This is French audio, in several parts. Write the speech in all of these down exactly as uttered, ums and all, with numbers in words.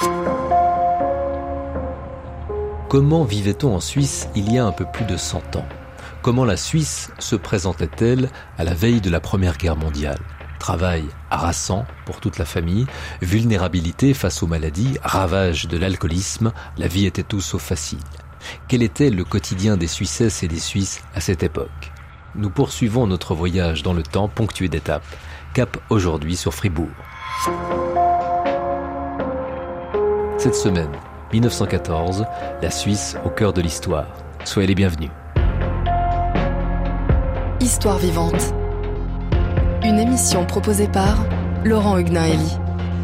Comment vivait-on en Suisse il y a un peu plus de cent ans ? Comment la Suisse se présentait-elle à la veille de la Première Guerre mondiale ? Travail harassant pour toute la famille, vulnérabilité face aux maladies, ravage de l'alcoolisme, la vie était tout sauf facile. Quel était le quotidien des Suissesses et des Suisses à cette époque ? Nous poursuivons notre voyage dans le temps ponctué d'étapes. Cap aujourd'hui sur Fribourg. Cette semaine, dix-neuf cent quatorze, la Suisse au cœur de l'histoire. Soyez les bienvenus. Histoire vivante. Une émission proposée par Laurent Huguenin-Hélie.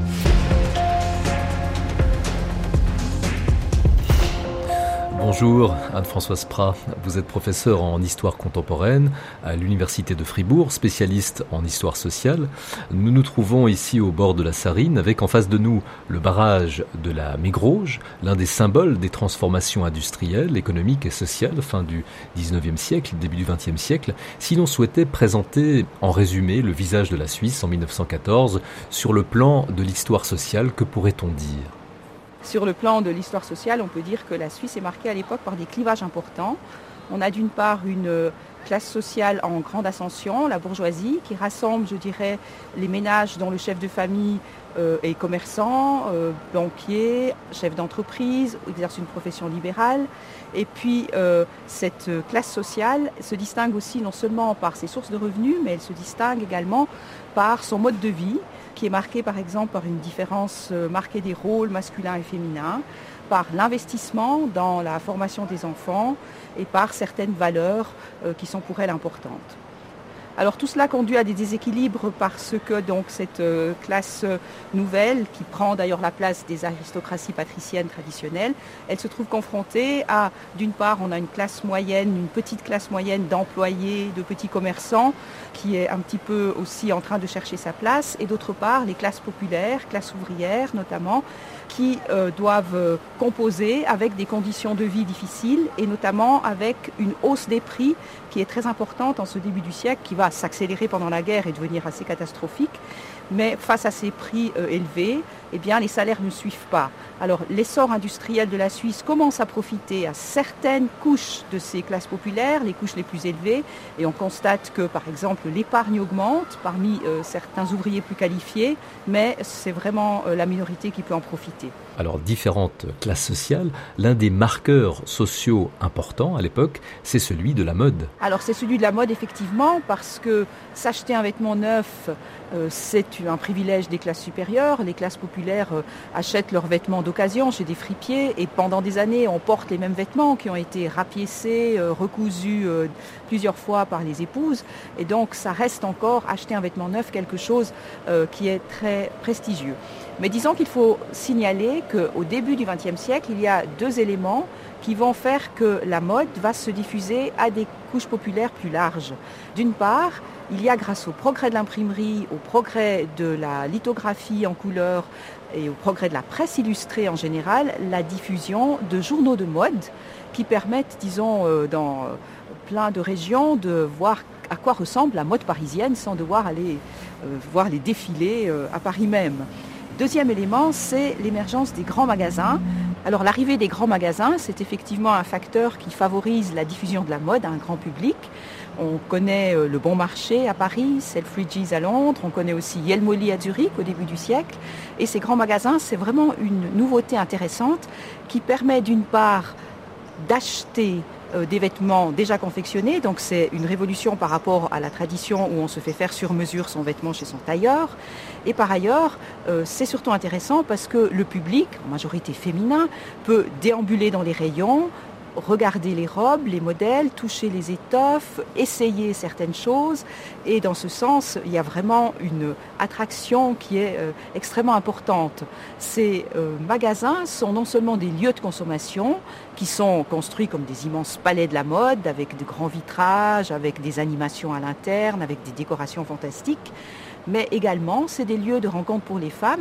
Bonjour Anne-Françoise Prat, vous êtes professeure en histoire contemporaine à l'Université de Fribourg, spécialiste en histoire sociale. Nous nous trouvons ici au bord de la Sarine avec en face de nous le barrage de la Mégrouge, l'un des symboles des transformations industrielles, économiques et sociales fin du dix-neuvième siècle, début du vingtième siècle. Si l'on souhaitait présenter en résumé le visage de la Suisse en dix-neuf cent quatorze sur le plan de l'histoire sociale, que pourrait-on dire ? Sur le plan de l'histoire sociale, on peut dire que la Suisse est marquée à l'époque par des clivages importants. On a d'une part une classe sociale en grande ascension, la bourgeoisie, qui rassemble, je dirais, les ménages dont le chef de famille euh, est commerçant, euh, banquier, chef d'entreprise, exerce une profession libérale. Et puis, euh, cette classe sociale se distingue aussi non seulement par ses sources de revenus, mais elle se distingue également par son mode de vie, qui est marqué par exemple par une différence marquée des rôles masculins et féminins, par l'investissement dans la formation des enfants et par certaines valeurs euh, qui sont pour elle importantes. Alors tout cela conduit à des déséquilibres parce que donc cette euh, classe nouvelle, qui prend d'ailleurs la place des aristocraties patriciennes traditionnelles, elle se trouve confrontée à, d'une part, on a une classe moyenne, une petite classe moyenne d'employés, de petits commerçants, qui est un petit peu aussi en train de chercher sa place, et d'autre part, les classes populaires, classes ouvrières notamment, qui euh, doivent euh, composer avec des conditions de vie difficiles et notamment avec une hausse des prix qui est très importante en ce début du siècle, qui va s'accélérer pendant la guerre et devenir assez catastrophique. Mais face à ces prix euh, élevés, eh bien, les salaires ne suivent pas. Alors l'essor industriel de la Suisse commence à profiter à certaines couches de ces classes populaires, les couches les plus élevées, et on constate que par exemple l'épargne augmente parmi euh, certains ouvriers plus qualifiés, mais c'est vraiment euh, la minorité qui peut en profiter. Alors différentes classes sociales, l'un des marqueurs sociaux importants à l'époque, c'est celui de la mode. Alors c'est celui de la mode effectivement, parce que s'acheter un vêtement neuf, euh, c'est un privilège des classes supérieures. Les classes populaires euh, achètent leurs vêtements d'occasion chez des fripiers et pendant des années on porte les mêmes vêtements qui ont été rapiécés, euh, recousus euh, plusieurs fois par les épouses, et donc ça reste encore acheter un vêtement neuf quelque chose euh, qui est très prestigieux. Mais disons qu'il faut signaler qu'au début du vingtième siècle, il y a deux éléments qui vont faire que la mode va se diffuser à des couches populaires plus larges. D'une part, il y a grâce au progrès de l'imprimerie, au progrès de la lithographie en couleur et au progrès de la presse illustrée en général, la diffusion de journaux de mode qui permettent, disons, dans plein de régions de voir à quoi ressemble la mode parisienne sans devoir aller euh, voir les défilés euh, à Paris même. Deuxième élément, c'est l'émergence des grands magasins. Alors l'arrivée des grands magasins, c'est effectivement un facteur qui favorise la diffusion de la mode à un grand public. On connaît le Bon Marché à Paris, Selfridges à Londres, on connaît aussi Jelmoli à Zurich au début du siècle. Et ces grands magasins, c'est vraiment une nouveauté intéressante qui permet d'une part d'acheter euh, des vêtements déjà confectionnés, donc c'est une révolution par rapport à la tradition où on se fait faire sur mesure son vêtement chez son tailleur. Et par ailleurs, euh, c'est surtout intéressant parce que le public, en majorité féminin, peut déambuler dans les rayons, regarder les robes, les modèles, toucher les étoffes, essayer certaines choses. Et dans ce sens, il y a vraiment une attraction qui est euh, extrêmement importante. Ces euh, magasins sont non seulement des lieux de consommation qui sont construits comme des immenses palais de la mode, avec de grands vitrages, avec des animations à l'interne, avec des décorations fantastiques, mais également c'est des lieux de rencontre pour les femmes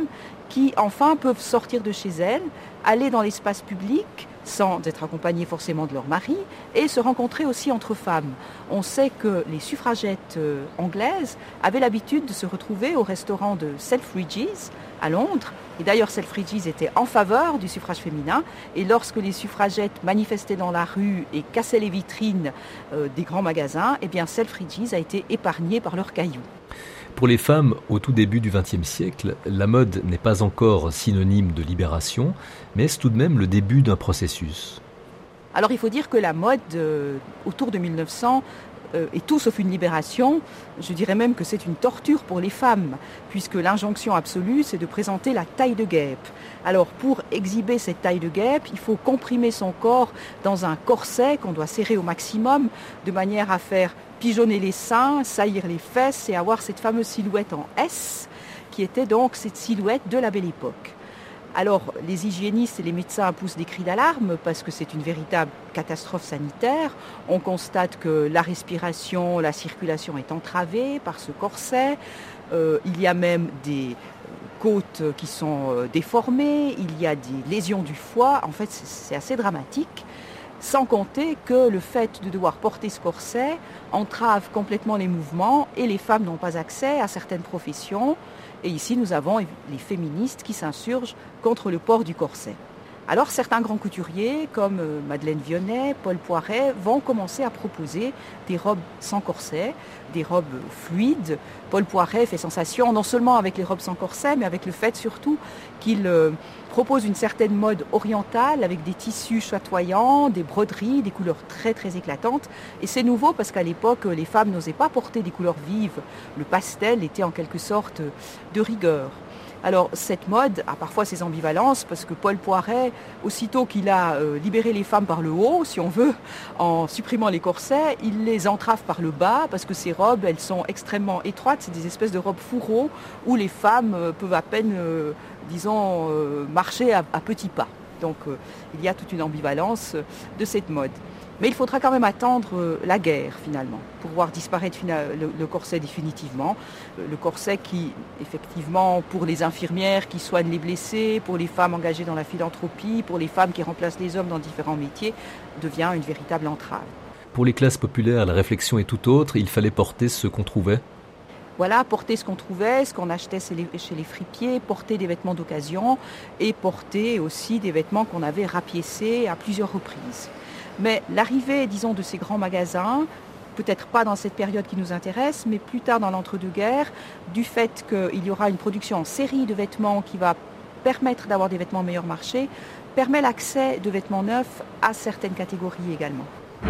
qui enfin peuvent sortir de chez elles, aller dans l'espace public, sans être accompagnées forcément de leur mari, et se rencontrer aussi entre femmes. On sait que les suffragettes euh, anglaises avaient l'habitude de se retrouver au restaurant de Selfridges à Londres, et d'ailleurs Selfridges était en faveur du suffrage féminin, et lorsque les suffragettes manifestaient dans la rue et cassaient les vitrines euh, des grands magasins, eh bien Selfridges a été épargné par leurs cailloux. Pour les femmes, au tout début du vingtième siècle, la mode n'est pas encore synonyme de libération, mais c'est tout de même le début d'un processus. Alors il faut dire que la mode, euh, autour de mille neuf cents, euh, est tout sauf une libération. Je dirais même que c'est une torture pour les femmes, puisque l'injonction absolue, c'est de présenter la taille de guêpe. Alors pour exhiber cette taille de guêpe, il faut comprimer son corps dans un corset qu'on doit serrer au maximum, de manière à faire pigeonner les seins, saillir les fesses et avoir cette fameuse silhouette en S, qui était donc cette silhouette de la Belle Époque. Alors, les hygiénistes et les médecins poussent des cris d'alarme parce que c'est une véritable catastrophe sanitaire. On constate que la respiration, la circulation est entravée par ce corset. Euh, il y a même des côtes qui sont déformées, il y a des lésions du foie. En fait, c'est assez dramatique. Sans compter que le fait de devoir porter ce corset entrave complètement les mouvements et les femmes n'ont pas accès à certaines professions. Et ici, nous avons les féministes qui s'insurgent contre le port du corset. Alors, certains grands couturiers, comme Madeleine Vionnet, Paul Poiret, vont commencer à proposer des robes sans corset, des robes fluides. Paul Poiret fait sensation non seulement avec les robes sans corset, mais avec le fait surtout qu'il euh, propose une certaine mode orientale avec des tissus chatoyants, des broderies, des couleurs très très éclatantes. Et c'est nouveau parce qu'à l'époque, les femmes n'osaient pas porter des couleurs vives. Le pastel était en quelque sorte de rigueur. Alors cette mode a parfois ses ambivalences parce que Paul Poiret, aussitôt qu'il a euh, libéré les femmes par le haut, si on veut, en supprimant les corsets, il les entrave par le bas parce que ces robes, elles sont extrêmement étroites, c'est des espèces de robes fourreaux où les femmes euh, peuvent à peine, euh, disons, euh, marcher à, à petits pas. Donc euh, il y a toute une ambivalence de cette mode. Mais il faudra quand même attendre la guerre, finalement, pour voir disparaître le, le corset définitivement. Le corset qui, effectivement, pour les infirmières qui soignent les blessés, pour les femmes engagées dans la philanthropie, pour les femmes qui remplacent les hommes dans différents métiers, devient une véritable entrave. Pour les classes populaires, la réflexion est tout autre. Il fallait porter ce qu'on trouvait. Voilà, porter ce qu'on trouvait, ce qu'on achetait chez les, chez les fripiers, porter des vêtements d'occasion et porter aussi des vêtements qu'on avait rapiécés à plusieurs reprises. Mais l'arrivée, disons, de ces grands magasins, peut-être pas dans cette période qui nous intéresse, mais plus tard dans l'entre-deux-guerres, du fait qu'il y aura une production en série de vêtements qui va permettre d'avoir des vêtements meilleur marché, permet l'accès de vêtements neufs à certaines catégories également.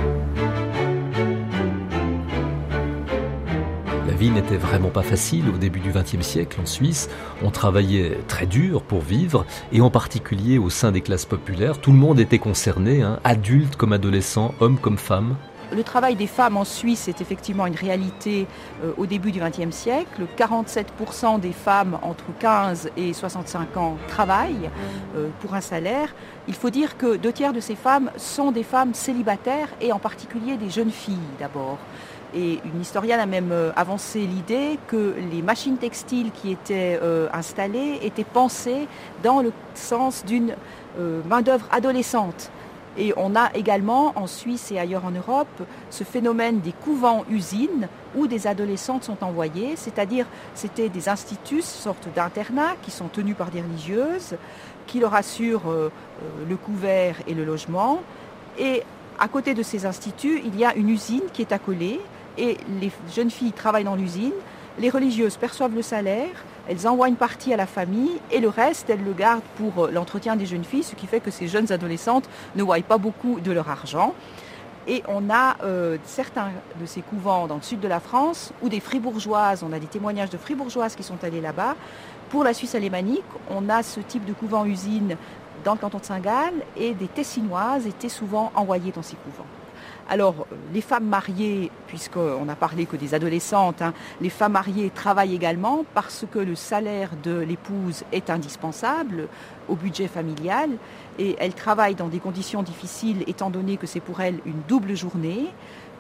La vie n'était vraiment pas facile au début du vingtième siècle en Suisse. On travaillait très dur pour vivre, et en particulier au sein des classes populaires. Tout le monde était concerné, hein, adultes comme adolescents, hommes comme femmes. Le travail des femmes en Suisse est effectivement une réalité euh, au début du vingtième siècle. quarante-sept pour cent des femmes entre quinze et soixante-cinq ans travaillent euh, pour un salaire. Il faut dire que deux tiers de ces femmes sont des femmes célibataires et en particulier des jeunes filles d'abord. Et une historienne a même avancé l'idée que les machines textiles qui étaient euh, installées étaient pensées dans le sens d'une euh, main-d'œuvre adolescente. Et on a également en Suisse et ailleurs en Europe ce phénomène des couvents-usines où des adolescentes sont envoyées, c'est-à-dire c'était des instituts, sortes d'internats qui sont tenus par des religieuses, qui leur assurent euh, le couvert et le logement. Et à côté de ces instituts, il y a une usine qui est accolée. Et les jeunes filles travaillent dans l'usine, les religieuses perçoivent le salaire, elles envoient une partie à la famille et le reste, elles le gardent pour l'entretien des jeunes filles, ce qui fait que ces jeunes adolescentes ne voient pas beaucoup de leur argent. Et on a euh, certains de ces couvents dans le sud de la France ou des fribourgeoises, on a des témoignages de fribourgeoises qui sont allées là-bas. Pour la Suisse alémanique, on a ce type de couvent-usine dans le canton de Saint-Gall et des Tessinoises étaient souvent envoyées dans ces couvents. Alors, les femmes mariées, puisqu'on n'a parlé que des adolescentes, hein, les femmes mariées travaillent également parce que le salaire de l'épouse est indispensable au budget familial et elles travaillent dans des conditions difficiles étant donné que c'est pour elles une double journée.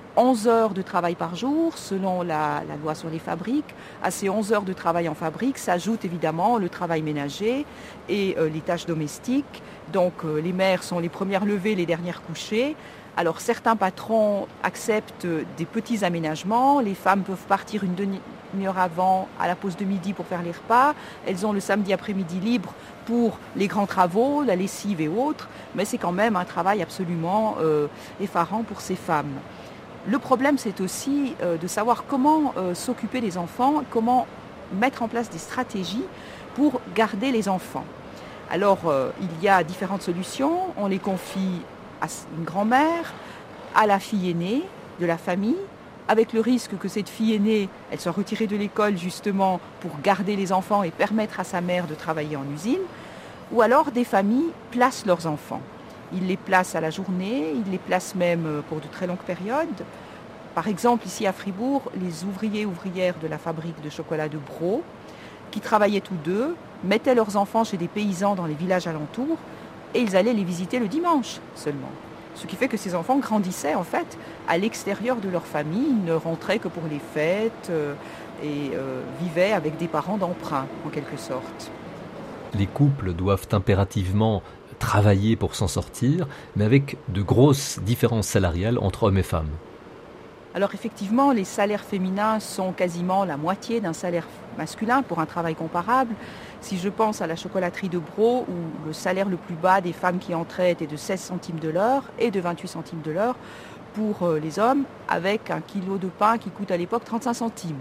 onze heures de travail par jour, selon la, la loi sur les fabriques. À ces onze heures de travail en fabrique s'ajoute évidemment le travail ménager et euh, les tâches domestiques. Donc euh, les mères sont les premières levées, les dernières couchées. Alors certains patrons acceptent des petits aménagements. Les femmes peuvent partir une demi-heure avant à la pause de midi pour faire les repas. Elles ont le samedi après-midi libre pour les grands travaux, la lessive et autres. Mais c'est quand même un travail absolument euh, effarant pour ces femmes. Le problème, c'est aussi euh, de savoir comment euh, s'occuper des enfants, comment mettre en place des stratégies pour garder les enfants. Alors, euh, il y a différentes solutions. On les confie à une grand-mère, à la fille aînée de la famille, avec le risque que cette fille aînée, elle soit retirée de l'école justement pour garder les enfants et permettre à sa mère de travailler en usine. Ou alors, des familles placent leurs enfants. Ils les placent à la journée, ils les placent même pour de très longues périodes. Par exemple, ici à Fribourg, les ouvriers et ouvrières de la fabrique de chocolat de Bro, qui travaillaient tous deux, mettaient leurs enfants chez des paysans dans les villages alentours et ils allaient les visiter le dimanche seulement. Ce qui fait que ces enfants grandissaient en fait à l'extérieur de leur famille, ils ne rentraient que pour les fêtes euh, et euh, vivaient avec des parents d'emprunt en quelque sorte. Les couples doivent impérativement travailler pour s'en sortir, mais avec de grosses différences salariales entre hommes et femmes. Alors effectivement, les salaires féminins sont quasiment la moitié d'un salaire masculin pour un travail comparable. Si je pense à la chocolaterie de Bro, où le salaire le plus bas des femmes qui entraient était de seize centimes de l'heure et de vingt-huit centimes de l'heure pour les hommes, avec un kilo de pain qui coûte à l'époque trente-cinq centimes.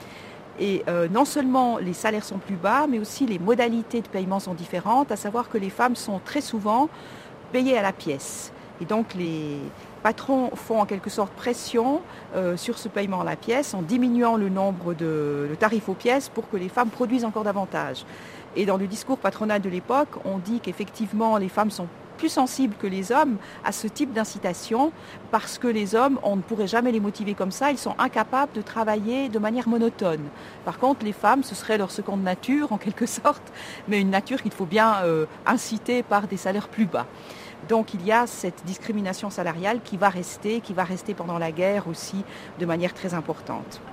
Et euh, non seulement les salaires sont plus bas, mais aussi les modalités de paiement sont différentes, à savoir que les femmes sont très souvent payées à la pièce. Et donc les patrons font en quelque sorte pression euh, sur ce paiement à la pièce en diminuant le nombre de le tarif aux pièces pour que les femmes produisent encore davantage. Et dans le discours patronal de l'époque, on dit qu'effectivement les femmes sont plus sensibles que les hommes à ce type d'incitation parce que les hommes, on ne pourrait jamais les motiver comme ça, ils sont incapables de travailler de manière monotone. Par contre, les femmes, ce serait leur seconde nature en quelque sorte, mais une nature qu'il faut bien euh, inciter par des salaires plus bas. Donc il y a cette discrimination salariale qui va rester, qui va rester pendant la guerre aussi de manière très importante.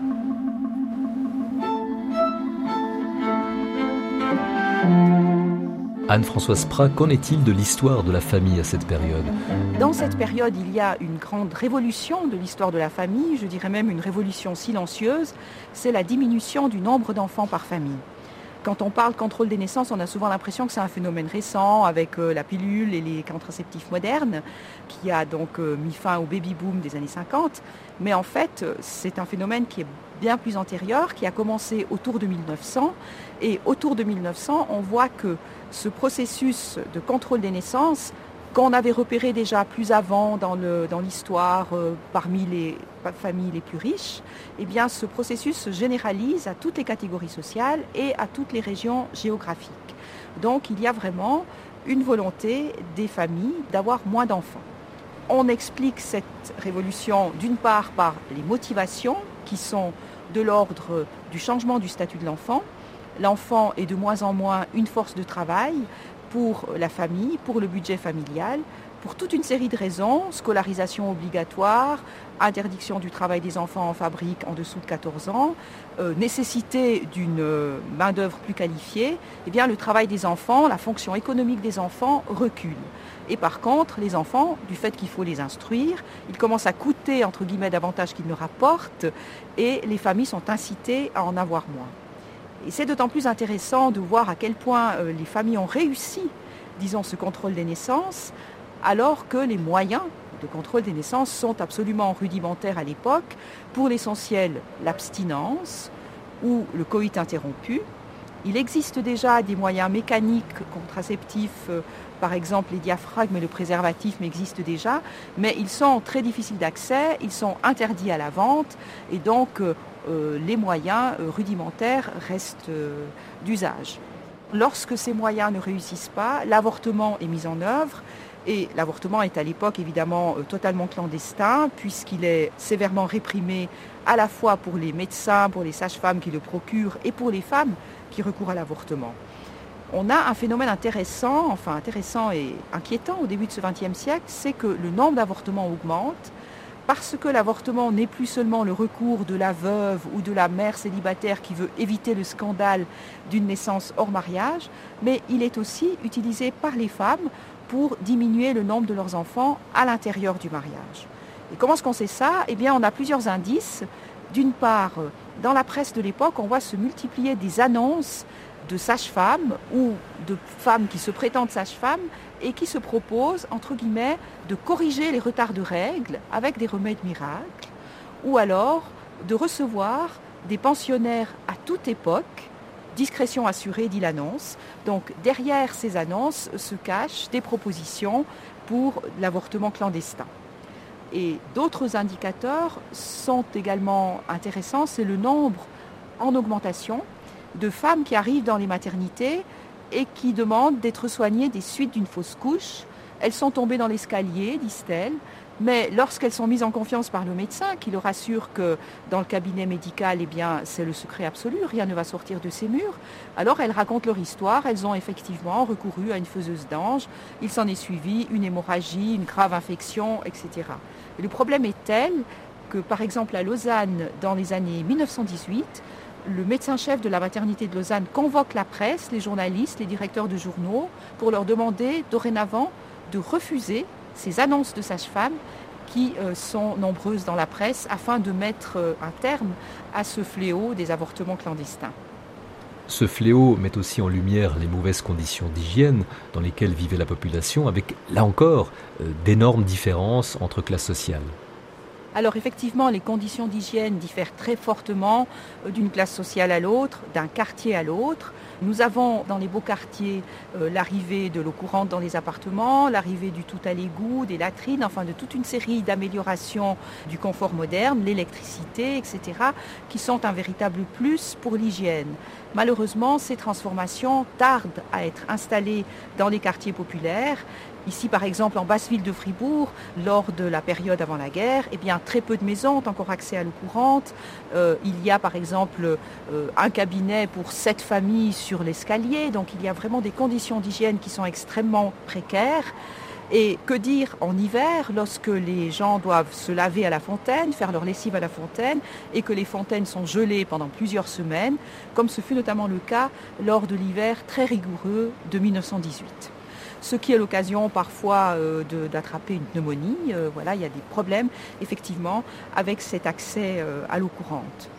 Anne-Françoise Prat, qu'en est-il de l'histoire de la famille à cette période ? Dans cette période, il y a une grande révolution de l'histoire de la famille, je dirais même une révolution silencieuse, c'est la diminution du nombre d'enfants par famille. Quand on parle contrôle des naissances, on a souvent l'impression que c'est un phénomène récent avec euh, la pilule et les contraceptifs modernes qui a donc euh, mis fin au baby-boom des années cinquante. Mais en fait, c'est un phénomène qui est bien plus antérieur, qui a commencé autour de mille neuf cents. Et autour de mille neuf cents, on voit que ce processus de contrôle des naissances, qu'on avait repéré déjà plus avant dans, le, dans l'histoire euh, parmi les familles les plus riches, eh bien, ce processus se généralise à toutes les catégories sociales et à toutes les régions géographiques. Donc il y a vraiment une volonté des familles d'avoir moins d'enfants. On explique cette révolution d'une part par les motivations qui sont de l'ordre du changement du statut de l'enfant. L'enfant est de moins en moins une force de travail pour la famille, pour le budget familial, pour toute une série de raisons, scolarisation obligatoire, interdiction du travail des enfants en fabrique en dessous de quatorze ans, euh, nécessité d'une main-d'œuvre plus qualifiée, eh bien le travail des enfants, la fonction économique des enfants recule. Et par contre, les enfants, du fait qu'il faut les instruire, ils commencent à coûter, entre guillemets, davantage qu'ils ne rapportent, et les familles sont incitées à en avoir moins. Et c'est d'autant plus intéressant de voir à quel point euh, les familles ont réussi, disons, ce contrôle des naissances, alors que les moyens de contrôle des naissances sont absolument rudimentaires à l'époque. Pour l'essentiel, l'abstinence ou le coït interrompu. Il existe déjà des moyens mécaniques contraceptifs, euh, par exemple les diaphragmes et le préservatif m'existent déjà, mais ils sont très difficiles d'accès, ils sont interdits à la vente et donc euh, euh, les moyens euh, rudimentaires restent euh, d'usage. Lorsque ces moyens ne réussissent pas, l'avortement est mis en œuvre. Et l'avortement est à l'époque évidemment euh, totalement clandestin puisqu'il est sévèrement réprimé à la fois pour les médecins, pour les sages-femmes qui le procurent et pour les femmes qui recourent à l'avortement. On a un phénomène intéressant, enfin intéressant et inquiétant au début de ce vingtième siècle, c'est que le nombre d'avortements augmente parce que l'avortement n'est plus seulement le recours de la veuve ou de la mère célibataire qui veut éviter le scandale d'une naissance hors mariage, mais il est aussi utilisé par les femmes pour diminuer le nombre de leurs enfants à l'intérieur du mariage. Et comment est-ce qu'on sait ça ? Eh bien, on a plusieurs indices. D'une part, dans la presse de l'époque, on voit se multiplier des annonces de sages-femmes ou de femmes qui se prétendent sages-femmes et qui se proposent, entre guillemets, de corriger les retards de règles avec des remèdes miracles, ou alors de recevoir des pensionnaires à toute époque, discrétion assurée, dit l'annonce. Donc derrière ces annonces se cachent des propositions pour l'avortement clandestin. Et d'autres indicateurs sont également intéressants, c'est le nombre en augmentation de femmes qui arrivent dans les maternités et qui demandent d'être soignées des suites d'une fausse couche. Elles sont tombées dans l'escalier, disent-elles, mais lorsqu'elles sont mises en confiance par le médecin, qui leur assure que dans le cabinet médical, eh bien, c'est le secret absolu, rien ne va sortir de ces murs, alors elles racontent leur histoire, elles ont effectivement recouru à une faiseuse d'ange, il s'en est suivi une hémorragie, une grave infection, et cetera. Et le problème est tel que, par exemple, à Lausanne, dans les années mille neuf cent dix-huit, le médecin-chef de la maternité de Lausanne convoque la presse, les journalistes, les directeurs de journaux, pour leur demander dorénavant de refuser ces annonces de sages-femmes qui euh, sont nombreuses dans la presse afin de mettre euh, un terme à ce fléau des avortements clandestins. Ce fléau met aussi en lumière les mauvaises conditions d'hygiène dans lesquelles vivait la population, avec, là encore, euh, d'énormes différences entre classes sociales. Alors effectivement, les conditions d'hygiène diffèrent très fortement d'une classe sociale à l'autre, d'un quartier à l'autre. Nous avons dans les beaux quartiers euh, l'arrivée de l'eau courante dans les appartements, l'arrivée du tout à l'égout, des latrines, enfin de toute une série d'améliorations du confort moderne, l'électricité, et cetera, qui sont un véritable plus pour l'hygiène. Malheureusement, ces transformations tardent à être installées dans les quartiers populaires. Ici, par exemple, en basse-ville de Fribourg, lors de la période avant la guerre, eh bien, très peu de maisons ont encore accès à l'eau courante. Euh, il y a, par exemple, euh, un cabinet pour sept familles sur l'escalier. Donc, il y a vraiment des conditions d'hygiène qui sont extrêmement précaires. Et que dire en hiver, lorsque les gens doivent se laver à la fontaine, faire leur lessive à la fontaine, et que les fontaines sont gelées pendant plusieurs semaines, comme ce fut notamment le cas lors de l'hiver très rigoureux de mille neuf cent dix-huit. Ce qui est l'occasion parfois euh, de, d'attraper une pneumonie. Euh, voilà, il y a des problèmes, effectivement, avec cet accès euh, à l'eau courante.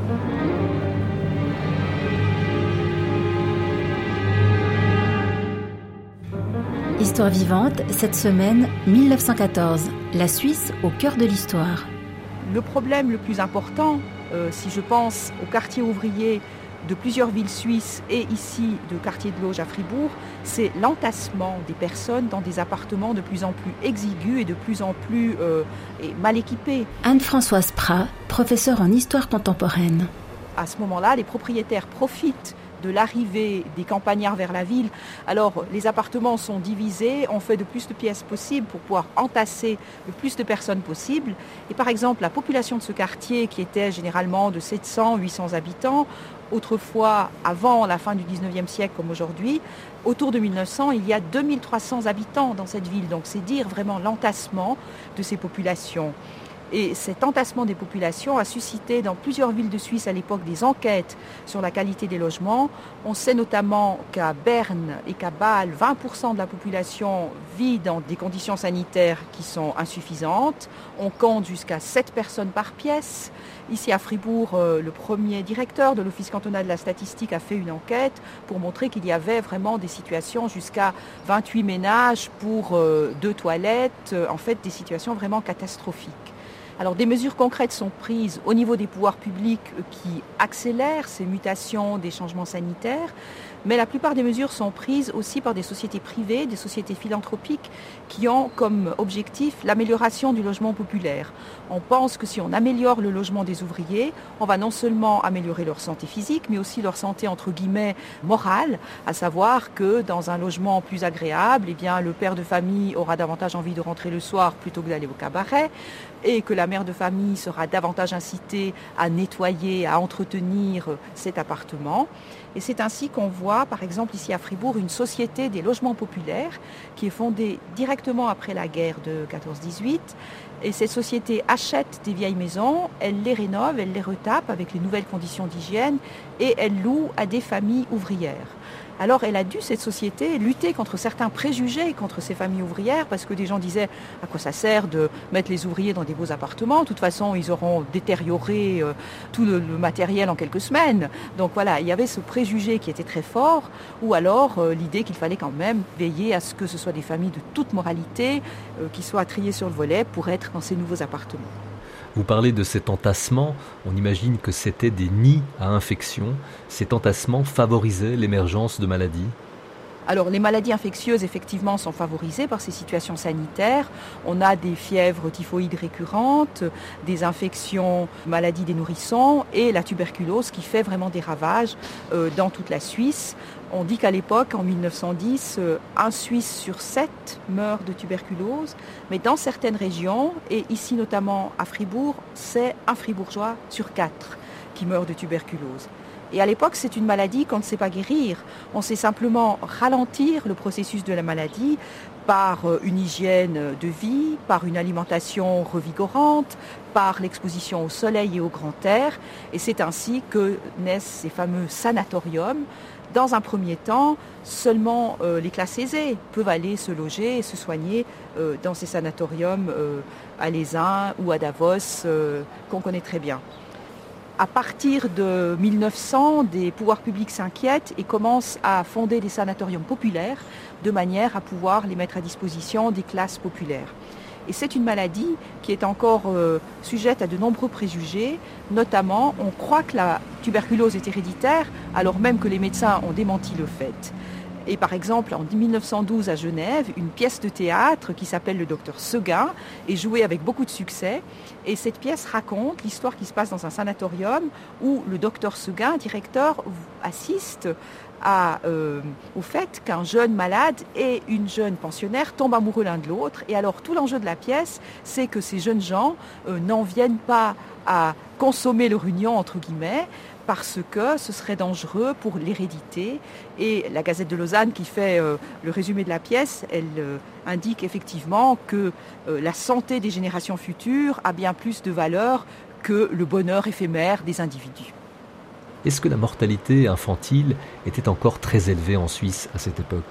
Histoire vivante, cette semaine, mille neuf cent quatorze, la Suisse au cœur de l'histoire. Le problème le plus important, euh, si je pense au quartier ouvrier de plusieurs villes suisses et ici de quartier de Lauge à Fribourg, c'est l'entassement des personnes dans des appartements de plus en plus exigus et de plus en plus euh, et mal équipés. Anne-Françoise Prat, professeure en histoire contemporaine. À ce moment-là, les propriétaires profitent de l'arrivée des campagnards vers la ville. Alors, les appartements sont divisés, on fait de plus de pièces possibles pour pouvoir entasser le plus de personnes possible. Et par exemple, la population de ce quartier, qui était généralement de sept cents à huit cents habitants, autrefois, avant la fin du dix-neuvième siècle comme aujourd'hui, autour de mille neuf cents, il y a deux mille trois cents habitants dans cette ville. Donc, c'est dire vraiment l'entassement de ces populations. Et cet entassement des populations a suscité dans plusieurs villes de Suisse à l'époque des enquêtes sur la qualité des logements. On sait notamment qu'à Berne et qu'à Bâle, vingt pour cent de la population vit dans des conditions sanitaires qui sont insuffisantes. On compte jusqu'à sept personnes par pièce. Ici à Fribourg, le premier directeur de l'Office cantonal de la statistique a fait une enquête pour montrer qu'il y avait vraiment des situations jusqu'à vingt-huit ménages pour deux toilettes, en fait des situations vraiment catastrophiques. Alors des mesures concrètes sont prises au niveau des pouvoirs publics qui accélèrent ces mutations des changements sanitaires, mais la plupart des mesures sont prises aussi par des sociétés privées, des sociétés philanthropiques qui ont comme objectif l'amélioration du logement populaire. On pense que si on améliore le logement des ouvriers, on va non seulement améliorer leur santé physique, mais aussi leur santé entre guillemets morale, à savoir que dans un logement plus agréable, eh bien, le père de famille aura davantage envie de rentrer le soir plutôt que d'aller au cabaret, et que la mère de famille sera davantage incitée à nettoyer, à entretenir cet appartement. Et c'est ainsi qu'on voit, par exemple ici à Fribourg, une société des logements populaires qui est fondée directement après la guerre de quatorze dix-huit. Et cette société achète des vieilles maisons, elle les rénove, elle les retape avec les nouvelles conditions d'hygiène et elle loue à des familles ouvrières. Alors elle a dû, cette société, lutter contre certains préjugés contre ces familles ouvrières parce que des gens disaient à quoi ça sert de mettre les ouvriers dans des beaux appartements. De toute façon, ils auront détérioré euh, tout le, le matériel en quelques semaines. Donc voilà, il y avait ce préjugé qui était très fort ou alors euh, l'idée qu'il fallait quand même veiller à ce que ce soit des familles de toute moralité euh, qui soient triées sur le volet pour être dans ces nouveaux appartements. Vous parlez de cet entassement, on imagine que c'était des nids à infection. Cet entassement favorisait l'émergence de maladies? Alors les maladies infectieuses effectivement sont favorisées par ces situations sanitaires. On a des fièvres typhoïdes récurrentes, des infections, maladies des nourrissons et la tuberculose qui fait vraiment des ravages euh, dans toute la Suisse. On dit qu'à l'époque, en mille neuf cent dix, euh, un Suisse sur sept meurt de tuberculose. Mais dans certaines régions, et ici notamment à Fribourg, c'est un Fribourgeois sur quatre qui meurt de tuberculose. Et à l'époque, c'est une maladie qu'on ne sait pas guérir. On sait simplement ralentir le processus de la maladie par une hygiène de vie, par une alimentation revigorante, par l'exposition au soleil et au grand air. Et c'est ainsi que naissent ces fameux sanatoriums. Dans un premier temps, seulement euh, les classes aisées peuvent aller se loger et se soigner euh, dans ces sanatoriums euh, à Lézin ou à Davos, euh, qu'on connaît très bien. À partir de mille neuf cents, des pouvoirs publics s'inquiètent et commencent à fonder des sanatoriums populaires de manière à pouvoir les mettre à disposition des classes populaires. Et c'est une maladie qui est encore euh, sujette à de nombreux préjugés. Notamment, on croit que la tuberculose est héréditaire, alors même que les médecins ont démenti le fait. Et par exemple, en mille neuf cent douze à Genève, une pièce de théâtre qui s'appelle Le Docteur Seguin est jouée avec beaucoup de succès. Et cette pièce raconte l'histoire qui se passe dans un sanatorium où le docteur Seguin, directeur, assiste à, euh, au fait qu'un jeune malade et une jeune pensionnaire tombent amoureux l'un de l'autre. Et alors tout l'enjeu de la pièce, c'est que ces jeunes gens euh, n'en viennent pas à consommer leur union, entre guillemets, parce que ce serait dangereux pour l'hérédité. Et la Gazette de Lausanne, qui fait euh, le résumé de la pièce, elle euh, indique effectivement que euh, la santé des générations futures a bien plus de valeur que le bonheur éphémère des individus. Est-ce que la mortalité infantile était encore très élevée en Suisse à cette époque ?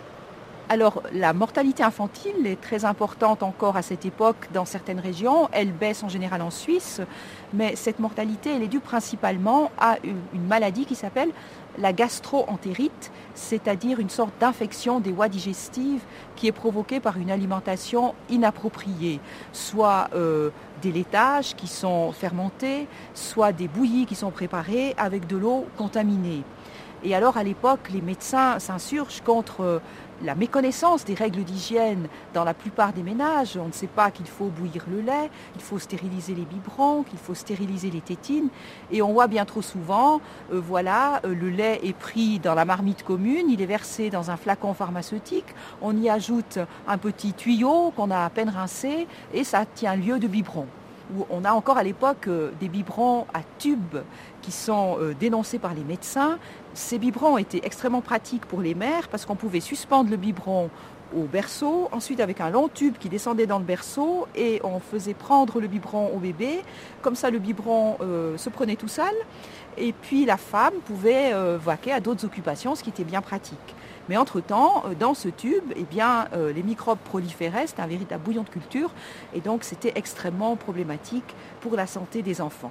Alors, la mortalité infantile est très importante encore à cette époque dans certaines régions. Elle baisse en général en Suisse, mais cette mortalité, elle est due principalement à une maladie qui s'appelle la gastro-entérite, c'est-à-dire une sorte d'infection des voies digestives qui est provoquée par une alimentation inappropriée, soit euh, des laitages qui sont fermentés, soit des bouillies qui sont préparées avec de l'eau contaminée. Et alors, à l'époque, les médecins s'insurgent contre la méconnaissance des règles d'hygiène dans la plupart des ménages. On ne sait pas qu'il faut bouillir le lait, qu'il faut stériliser les biberons, qu'il faut stériliser les tétines. Et on voit bien trop souvent, euh, voilà, euh, le lait est pris dans la marmite commune, il est versé dans un flacon pharmaceutique, on y ajoute un petit tuyau qu'on a à peine rincé et ça tient lieu de biberon. On a encore à l'époque euh, des biberons à tubes qui sont euh, dénoncés par les médecins. Ces biberons étaient extrêmement pratiques pour les mères parce qu'on pouvait suspendre le biberon au berceau, ensuite avec un long tube qui descendait dans le berceau et on faisait prendre le biberon au bébé. Comme ça, le biberon euh, se prenait tout seul et puis la femme pouvait euh, vaquer à d'autres occupations, ce qui était bien pratique. Mais entre-temps, dans ce tube, eh bien, euh, les microbes proliféraient, c'était un véritable bouillon de culture, et donc c'était extrêmement problématique pour la santé des enfants.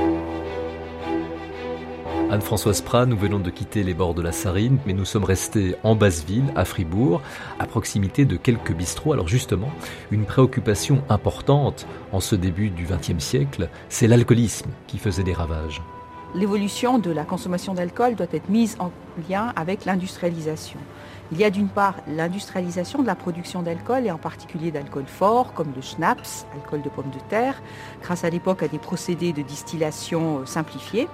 Anne-Françoise Prat, nous venons de quitter les bords de la Sarine, mais nous sommes restés en Basse-Ville, à Fribourg, à proximité de quelques bistrots. Alors justement, une préoccupation importante en ce début du vingtième siècle, c'est l'alcoolisme qui faisait des ravages. L'évolution de la consommation d'alcool doit être mise en lien avec l'industrialisation. Il y a d'une part l'industrialisation de la production d'alcool et en particulier d'alcool fort comme le schnapps, alcool de pomme de terre, grâce à l'époque à des procédés de distillation simplifiés.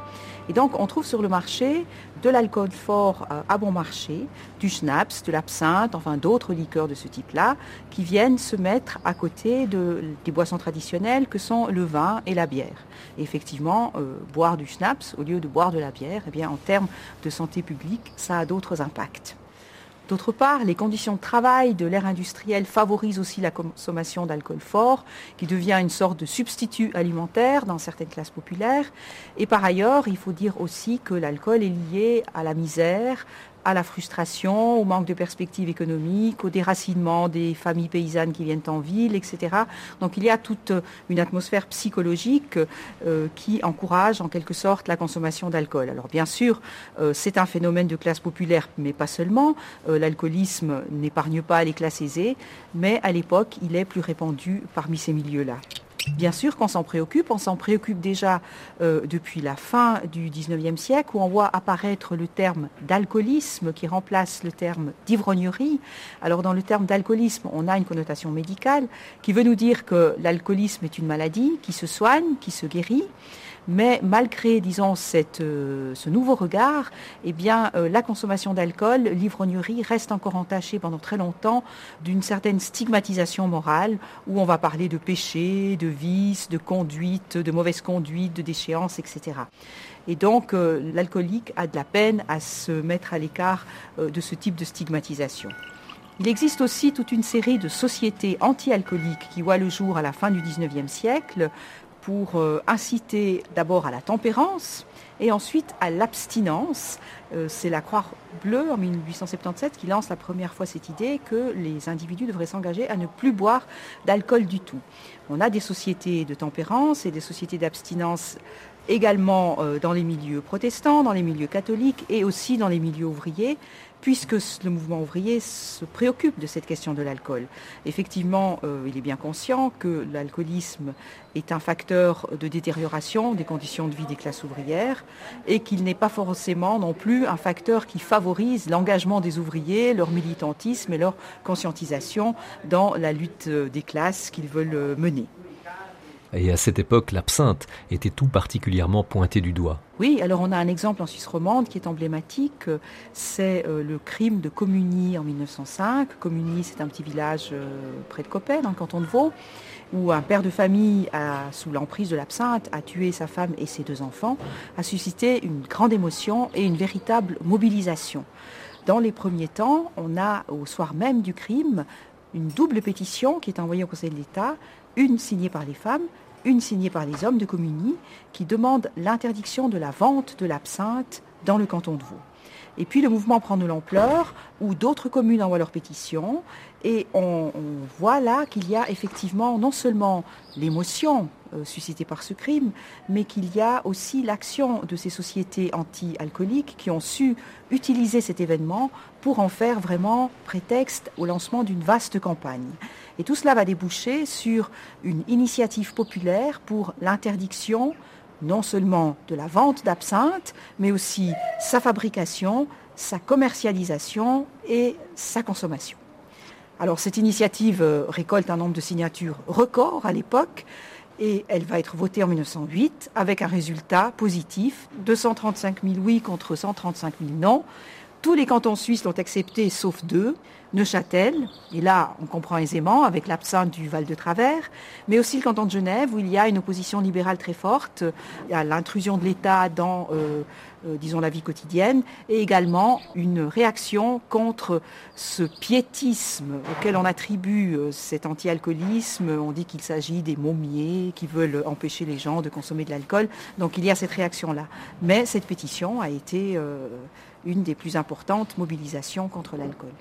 Et donc on trouve sur le marché de l'alcool fort à bon marché, du schnapps, de l'absinthe, enfin d'autres liqueurs de ce type-là, qui viennent se mettre à côté de, des boissons traditionnelles que sont le vin et la bière. Et effectivement, euh, boire du schnapps au lieu de boire de la bière, eh bien, en termes de santé publique, ça a d'autres impacts. D'autre part, les conditions de travail de l'ère industrielle favorisent aussi la consommation d'alcool fort, qui devient une sorte de substitut alimentaire dans certaines classes populaires. Et par ailleurs, il faut dire aussi que l'alcool est lié à la misère, à la frustration, au manque de perspectives économiques, au déracinement des familles paysannes qui viennent en ville, et cetera. Donc il y a toute une atmosphère psychologique euh, qui encourage en quelque sorte la consommation d'alcool. Alors bien sûr, euh, c'est un phénomène de classe populaire, mais pas seulement. Euh, l'alcoolisme n'épargne pas les classes aisées, mais à l'époque, il est plus répandu parmi ces milieux-là. Bien sûr qu'on s'en préoccupe, on s'en préoccupe déjà euh, depuis la fin du dix-neuvième siècle où on voit apparaître le terme d'alcoolisme qui remplace le terme d'ivrognerie. Alors dans le terme d'alcoolisme, on a une connotation médicale qui veut nous dire que l'alcoolisme est une maladie qui se soigne, qui se guérit. Mais malgré, disons, cette, euh, ce nouveau regard, eh bien, euh, la consommation d'alcool, l'ivrognerie reste encore entachée pendant très longtemps d'une certaine stigmatisation morale où on va parler de péché, de vice, de conduite, de mauvaise conduite, de déchéance, et cetera. Et donc, euh, l'alcoolique a de la peine à se mettre à l'écart euh, de ce type de stigmatisation. Il existe aussi toute une série de sociétés anti-alcooliques qui voient le jour à la fin du dix-neuvième siècle, pour euh, inciter d'abord à la tempérance et ensuite à l'abstinence. Euh, c'est la Croix-Bleue en dix-huit cent soixante-dix-sept qui lance la première fois cette idée que les individus devraient s'engager à ne plus boire d'alcool du tout. On a des sociétés de tempérance et des sociétés d'abstinence également euh, dans les milieux protestants, dans les milieux catholiques et aussi dans les milieux ouvriers, puisque le mouvement ouvrier se préoccupe de cette question de l'alcool. Effectivement, euh, il est bien conscient que l'alcoolisme est un facteur de détérioration des conditions de vie des classes ouvrières et qu'il n'est pas forcément non plus un facteur qui favorise l'engagement des ouvriers, leur militantisme et leur conscientisation dans la lutte des classes qu'ils veulent mener. Et à cette époque, l'absinthe était tout particulièrement pointée du doigt. Oui, alors on a un exemple en Suisse romande qui est emblématique, c'est le crime de Communy en mille neuf cent cinq. Communy, c'est un petit village près de Coppet, dans le canton de Vaud, où un père de famille, a, sous l'emprise de l'absinthe, a tué sa femme et ses deux enfants, a suscité une grande émotion et une véritable mobilisation. Dans les premiers temps, on a, au soir même du crime, une double pétition qui est envoyée au Conseil de l'État, une signée par les femmes, une signée par les hommes de Communy, qui demande l'interdiction de la vente de l'absinthe dans le canton de Vaud. Et puis le mouvement prend de l'ampleur, où d'autres communes envoient leurs pétitions, et on, on voit là qu'il y a effectivement non seulement l'émotion euh, suscitée par ce crime, mais qu'il y a aussi l'action de ces sociétés anti-alcooliques qui ont su utiliser cet événement pour en faire vraiment prétexte au lancement d'une vaste campagne. Et tout cela va déboucher sur une initiative populaire pour l'interdiction non seulement de la vente d'absinthe, mais aussi sa fabrication, sa commercialisation et sa consommation. Alors cette initiative récolte un nombre de signatures record à l'époque et elle va être votée en mille neuf cent huit avec un résultat positif, deux cent trente-cinq mille oui contre cent trente-cinq mille non. Tous les cantons suisses l'ont accepté sauf deux, Neuchâtel, et là on comprend aisément avec l'absinthe du Val de Travers, mais aussi le canton de Genève où il y a une opposition libérale très forte à l'intrusion de l'État dans, euh, euh, disons, la vie quotidienne, et également une réaction contre ce piétisme auquel on attribue euh, cet anti-alcoolisme. On dit qu'il s'agit des momiers qui veulent empêcher les gens de consommer de l'alcool, donc il y a cette réaction-là. Mais cette pétition a été euh, une des plus importantes mobilisations contre l'alcool.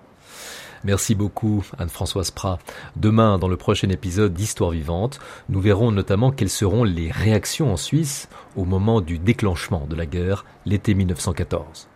Merci beaucoup Anne-Françoise Prat. Demain, dans le prochain épisode d'Histoire vivante, nous verrons notamment quelles seront les réactions en Suisse au moment du déclenchement de la guerre l'été mille neuf cent quatorze.